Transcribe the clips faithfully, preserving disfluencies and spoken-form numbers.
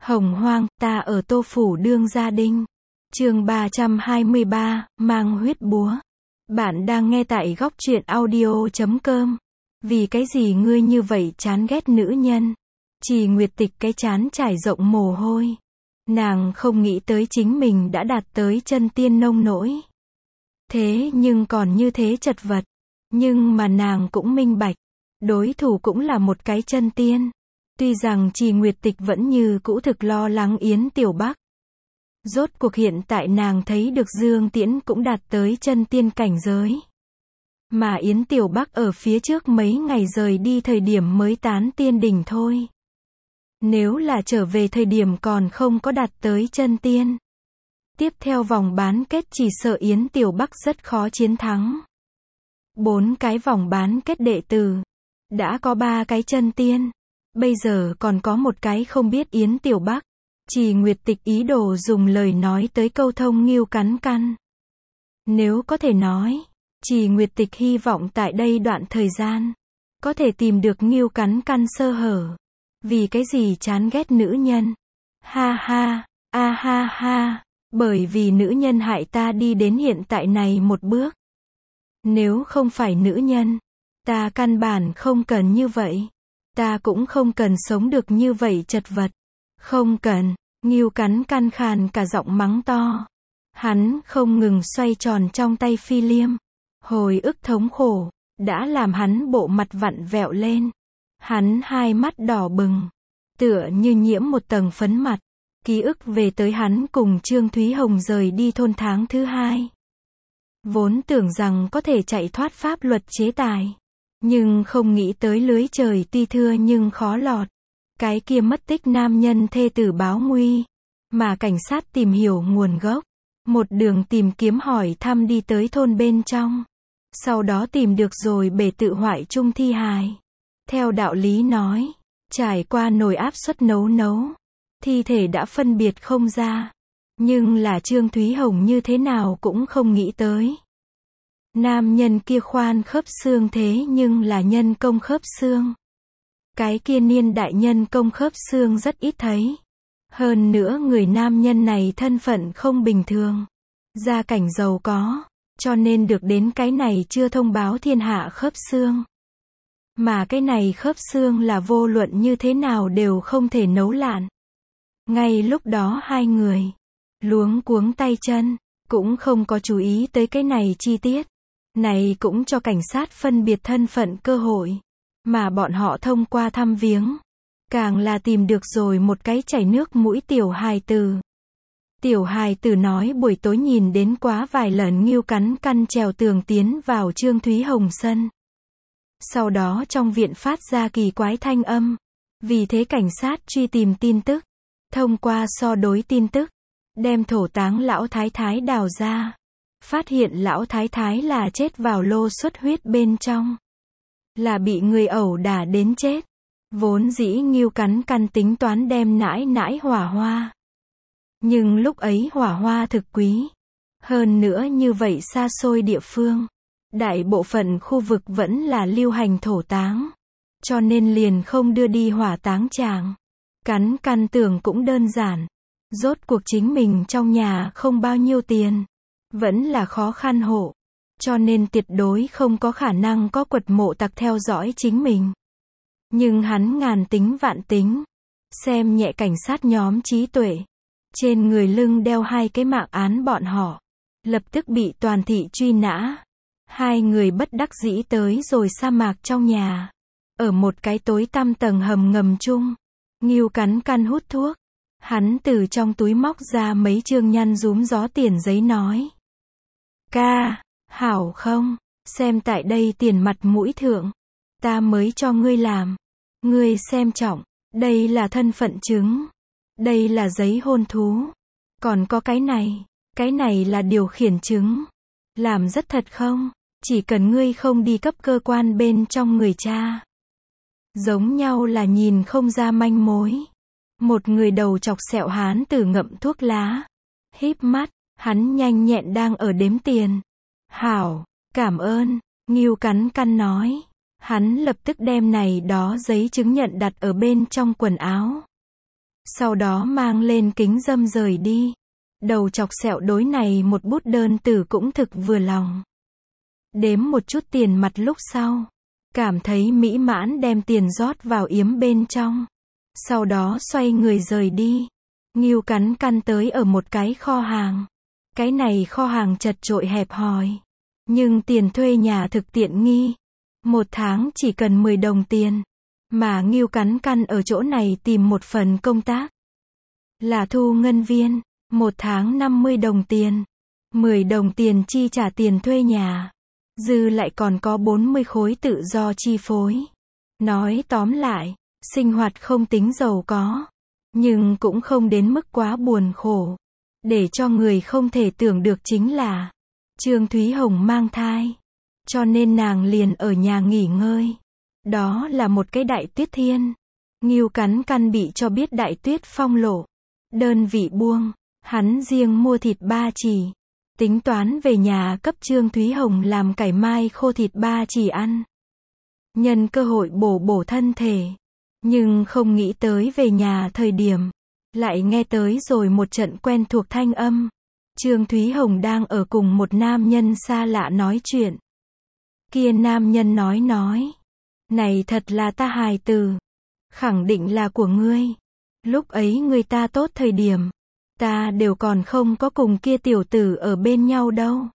Hồng hoang, ta ở Tô Phủ đương gia đinh. Chương ba trăm hai mươi ba, mang huyết búa. Bạn đang nghe tại góc truyện audio chấm com. Vì cái gì ngươi như vậy chán ghét nữ nhân? Trì Nguyệt Tịch cái chán trải rộng mồ hôi. Nàng không nghĩ tới chính mình đã đạt tới chân tiên nông nỗi. Thế nhưng còn như thế chật vật. Nhưng mà nàng cũng minh bạch. Đối thủ cũng là một cái chân tiên. Tuy rằng Trì Nguyệt Tịch vẫn như cũ thực lo lắng Yến Tiểu Bắc. Rốt cuộc hiện tại nàng thấy được Dương Tiễn cũng đạt tới chân tiên cảnh giới. Mà Yến Tiểu Bắc ở phía trước mấy ngày rời đi thời điểm mới tán tiên đỉnh thôi. Nếu là trở về thời điểm còn không có đạt tới chân tiên. Tiếp theo vòng bán kết chỉ sợ Yến Tiểu Bắc rất khó chiến thắng. Bốn cái vòng bán kết đệ tử. Đã có ba cái chân tiên. Bây giờ còn có một cái không biết Yến Tiểu Bắc. Trì Nguyệt Tịch ý đồ dùng lời nói tới câu thông Ngưu Cắn Căn. Nếu có thể nói, Trì Nguyệt Tịch hy vọng tại đây đoạn thời gian, có thể tìm được Ngưu Cắn Căn sơ hở. Vì cái gì chán ghét nữ nhân? Ha ha, a ha ha, bởi vì nữ nhân hại ta đi đến hiện tại này một bước. Nếu không phải nữ nhân, ta căn bản không cần như vậy. Ta cũng không cần sống được như vậy chật vật. Không cần, Ngưu Cắn Căn khàn cả giọng mắng to. Hắn không ngừng xoay tròn trong tay phi liêm. Hồi ức thống khổ, đã làm hắn bộ mặt vặn vẹo lên. Hắn hai mắt đỏ bừng, tựa như nhiễm một tầng phấn mặt. Ký ức về tới hắn cùng Trương Thúy Hồng rời đi thôn tháng thứ hai. Vốn tưởng rằng có thể chạy thoát pháp luật chế tài. Nhưng không nghĩ tới lưới trời tuy thưa nhưng khó lọt. Cái kia mất tích nam nhân thê tử báo nguy. Mà cảnh sát tìm hiểu nguồn gốc. Một đường tìm kiếm hỏi thăm đi tới thôn bên trong. Sau đó tìm được rồi bể tự hoại chung thi hài. Theo đạo lý nói, trải qua nồi áp suất nấu nấu. Thi thể đã phân biệt không ra. Nhưng là Trương Thúy Hồng như thế nào cũng không nghĩ tới. Nam nhân kia khoan khớp xương thế nhưng là nhân công khớp xương. Cái kia niên đại nhân công khớp xương rất ít thấy. Hơn nữa người nam nhân này thân phận không bình thường. Gia cảnh giàu có. Cho nên được đến cái này chưa thông báo thiên hạ khớp xương. Mà cái này khớp xương là vô luận như thế nào đều không thể nấu lạn. Ngay lúc đó hai người luống cuống tay chân. Cũng không có chú ý tới cái này chi tiết. Này cũng cho cảnh sát phân biệt thân phận cơ hội. Mà bọn họ thông qua thăm viếng. Càng là tìm được rồi một cái chảy nước mũi tiểu hài tử. Tiểu hài tử nói buổi tối nhìn đến quá vài lần Ngưu Cắn Căn trèo tường tiến vào Trương Thúy Hồng sân. Sau đó trong viện phát ra kỳ quái thanh âm. Vì thế cảnh sát truy tìm tin tức. Thông qua so đối tin tức. Đem thổ táng lão thái thái đào ra. Phát hiện lão thái thái là chết vào lô xuất huyết bên trong. Là bị người ẩu đả đến chết. Vốn dĩ Ngưu Cắn Căn tính toán đem nãi nãi hỏa hoa. Nhưng lúc ấy hỏa hoa thực quý. Hơn nữa như vậy xa xôi địa phương. Đại bộ phận khu vực vẫn là lưu hành thổ táng. Cho nên liền không đưa đi hỏa táng tràng. Cắn Căn tưởng cũng đơn giản. Rốt cuộc chính mình trong nhà không bao nhiêu tiền. Vẫn là khó khăn hộ. Cho nên tuyệt đối không có khả năng có quật mộ tặc theo dõi chính mình. Nhưng hắn ngàn tính vạn tính. Xem nhẹ cảnh sát nhóm trí tuệ. Trên người lưng đeo hai cái mạng án bọn họ. Lập tức bị toàn thị truy nã. Hai người bất đắc dĩ tới rồi sa mạc trong nhà. Ở một cái tối tăm tầng hầm ngầm chung. Ngưu Cắn Căn hút thuốc. Hắn từ trong túi móc ra mấy chương nhăn rúm gió tiền giấy nói. Ca, hảo không, xem tại đây tiền mặt mũi thượng. Ta mới cho ngươi làm. Ngươi xem trọng, đây là thân phận chứng. Đây là giấy hôn thú. Còn có cái này, cái này là điều khiển chứng. Làm rất thật không? Chỉ cần ngươi không đi cấp cơ quan bên trong người cha. Giống nhau là nhìn không ra manh mối. Một người đầu chọc sẹo hán tử ngậm thuốc lá. Híp mắt, hắn nhanh nhẹn đang ở đếm tiền. Hảo, cảm ơn, Ngưu Cắn Căn nói. Hắn lập tức đem này đó giấy chứng nhận đặt ở bên trong quần áo. Sau đó mang lên kính dâm rời đi. Đầu chọc sẹo đối này một bút đơn tử cũng thực vừa lòng. Đếm một chút tiền mặt lúc sau. Cảm thấy mỹ mãn đem tiền rót vào yếm bên trong. Sau đó xoay người rời đi. Ngưu cắn căn tới ở một cái kho hàng. Cái này kho hàng chật chội hẹp hòi. Nhưng tiền thuê nhà thực tiện nghi. Một tháng chỉ cần mười đồng tiền. Mà Ngưu cắn căn ở chỗ này tìm một phần công tác. Là thu ngân viên. Một tháng năm mươi đồng tiền. mười đồng tiền chi trả tiền thuê nhà. Dư lại còn có bốn mươi khối tự do chi phối. Nói tóm lại, sinh hoạt không tính giàu có. Nhưng cũng không đến mức quá buồn khổ. Để cho người không thể tưởng được chính là Trương Thúy Hồng mang thai. Cho nên nàng liền ở nhà nghỉ ngơi. Đó là một cái đại tuyết thiên. Ngưu cắn căn bị cho biết đại tuyết phong lộ. Đơn vị buông. Hắn riêng mua thịt ba chỉ. Tính toán về nhà cấp Trương Thúy Hồng làm cải mai khô thịt ba chỉ ăn. Nhân cơ hội bổ bổ thân thể. Nhưng không nghĩ tới về nhà thời điểm. Lại nghe tới rồi một trận quen thuộc thanh âm. Trương Thúy Hồng đang ở cùng một nam nhân xa lạ nói chuyện. Kia nam nhân nói nói. Này thật là ta hài tử. Khẳng định là của ngươi. Lúc ấy người ta tốt thời điểm. Ta đều còn không có cùng kia tiểu tử ở bên nhau đâu.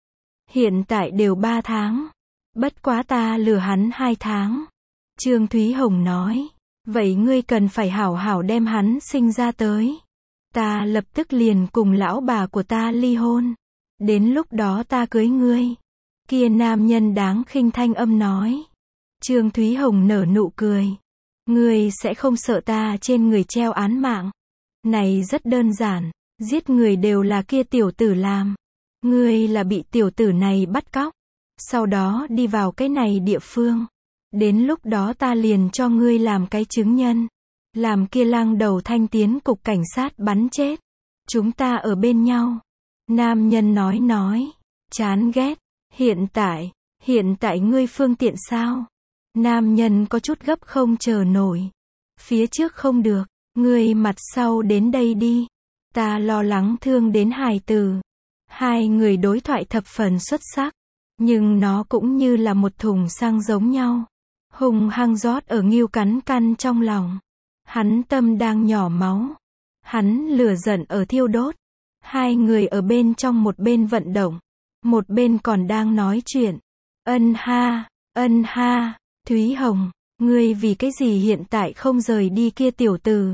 Hiện tại đều ba tháng. Bất quá ta lừa hắn hai tháng. Trương Thúy Hồng nói. Vậy ngươi cần phải hảo hảo đem hắn sinh ra tới. Ta lập tức liền cùng lão bà của ta ly hôn. Đến lúc đó ta cưới ngươi. Kia nam nhân đáng khinh thanh âm nói. Trương Thúy Hồng nở nụ cười. Ngươi sẽ không sợ ta trên người treo án mạng. Này rất đơn giản. Giết người đều là kia tiểu tử làm. Ngươi là bị tiểu tử này bắt cóc. Sau đó đi vào cái này địa phương. Đến lúc đó ta liền cho ngươi làm cái chứng nhân. Làm kia lang đầu thanh tiến cục cảnh sát bắn chết. Chúng ta ở bên nhau. Nam nhân nói nói. Chán ghét. Hiện tại, hiện tại ngươi phương tiện sao? Nam nhân có chút gấp không chờ nổi. Phía trước không được. Ngươi mặt sau đến đây đi. Ta lo lắng thương đến hài tử. Hai người đối thoại thập phần xuất sắc. Nhưng nó cũng như là một thùng xăng giống nhau. Hùng hăng rót ở Ngưu cắn căn trong lòng. Hắn tâm đang nhỏ máu. Hắn lửa giận ở thiêu đốt. Hai người ở bên trong một bên vận động. Một bên còn đang nói chuyện. Ân ha, ân ha, Thúy Hồng, ngươi vì cái gì hiện tại không rời đi kia tiểu tử?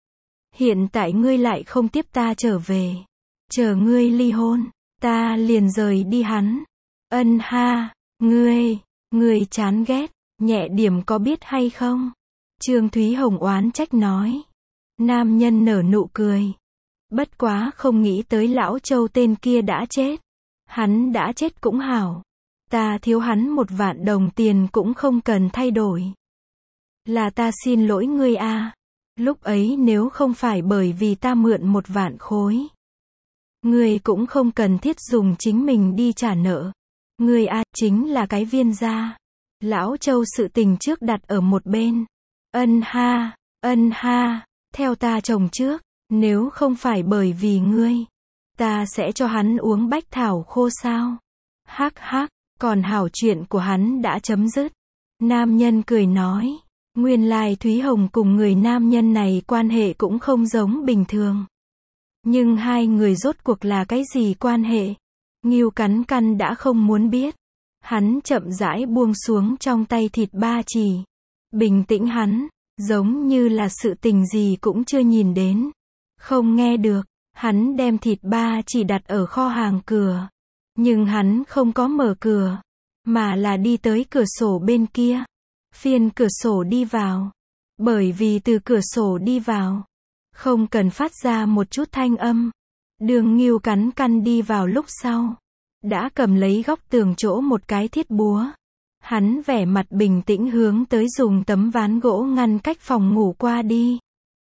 Hiện tại ngươi lại không tiếp ta trở về. Chờ ngươi ly hôn, ta liền rời đi hắn. Ân ha, ngươi, ngươi chán ghét, nhẹ điểm có biết hay không? Trương Thúy Hồng oán trách nói. Nam nhân nở nụ cười. Bất quá không nghĩ tới lão Châu tên kia đã chết. Hắn đã chết cũng hảo. Ta thiếu hắn một vạn đồng tiền cũng không cần thay đổi. Là ta xin lỗi ngươi a. Lúc ấy nếu không phải bởi vì ta mượn một vạn khối. Ngươi cũng không cần thiết dùng chính mình đi trả nợ. Ngươi a chính là cái viên gia. Lão Châu sự tình trước đặt ở một bên. Ân ha, ân ha, theo ta chồng trước, nếu không phải bởi vì ngươi, ta sẽ cho hắn uống bách thảo khô sao? Hắc hắc, còn hảo chuyện của hắn đã chấm dứt. Nam nhân cười nói, nguyên lai Thúy Hồng cùng người nam nhân này quan hệ cũng không giống bình thường. Nhưng hai người rốt cuộc là cái gì quan hệ? Ngưu cắn căn đã không muốn biết. Hắn chậm rãi buông xuống trong tay thịt ba chỉ. Bình tĩnh hắn, giống như là sự tình gì cũng chưa nhìn đến. Không nghe được, hắn đem thịt ba chỉ đặt ở kho hàng cửa. Nhưng hắn không có mở cửa, mà là đi tới cửa sổ bên kia. Phiên cửa sổ đi vào. Bởi vì từ cửa sổ đi vào, không cần phát ra một chút thanh âm. Đường Ngưu cắn căn đi vào lúc sau. Đã cầm lấy góc tường chỗ một cái thiết búa. Hắn vẻ mặt bình tĩnh hướng tới dùng tấm ván gỗ ngăn cách phòng ngủ qua đi.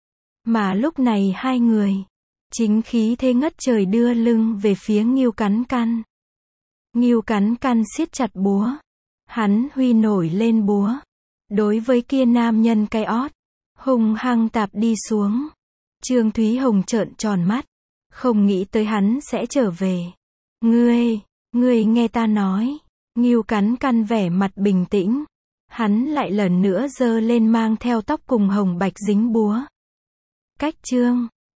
Mà lúc này hai người, chính khí thế ngất trời đưa lưng về phía Ngưu cắn căn. Ngưu cắn căn siết chặt búa. Hắn huy nổi lên búa. Đối với kia nam nhân cái ót, hung hăng tạp đi xuống. Trương Thúy Hồng trợn tròn mắt. Không nghĩ tới hắn sẽ trở về. Ngươi, ngươi nghe ta nói. Ngưu cắn căn vẻ mặt bình tĩnh. Hắn lại lần nữa giơ lên mang theo tóc cùng hồng bạch dính búa. Cách chương